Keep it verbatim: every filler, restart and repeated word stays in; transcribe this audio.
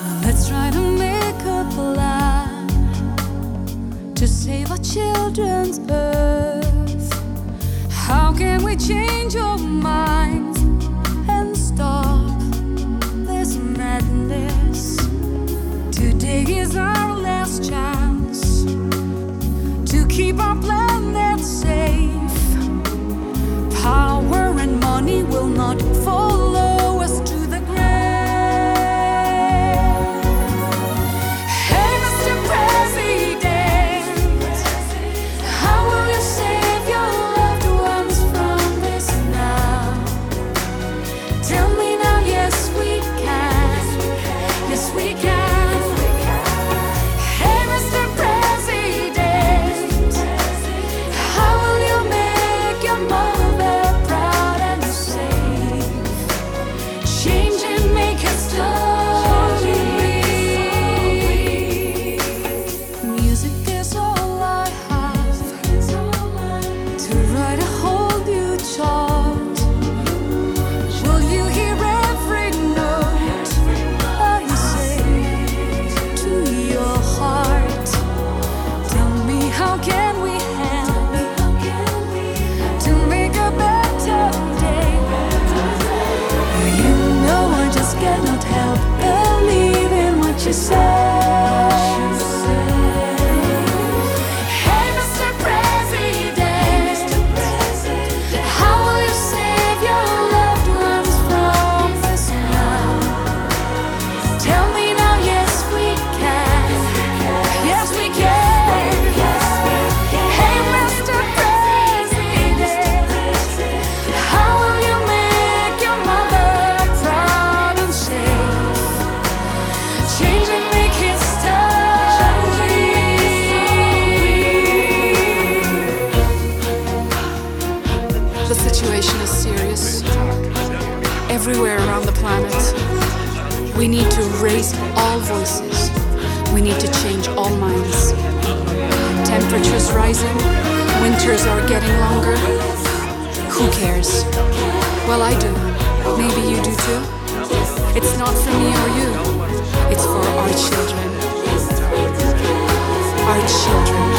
Let's try to make a plan to save our children's earth. How can we change our minds and stop this madness? Today is our last chance to keep our planet safe. Power and money will not follow us to the grave. Hey, Mister President, how will you save your loved ones from this now? Tell me now, yes we can, yes we can. Hey, Mister President, how will you make your mother proud and safe? Change and make history. Music is all I have to write a whole new chart. Will you hear every note I say to your heart? Tell me, how can we help to make a better day? You know I just cannot help believing what you say. Hey, Mister President, how will you save your loved ones from this now? Tell me now, yes we can, yes we can. Hey, Mister President, how will you make your mother proud and safe? Change and make history. The situation is serious everywhere around the planet. We need to raise all voices. We need to change all minds. Temperatures rising, winters are getting longer. Who cares? Well, I do. Maybe you do too. It's not for me or you. It's for our children. Our children.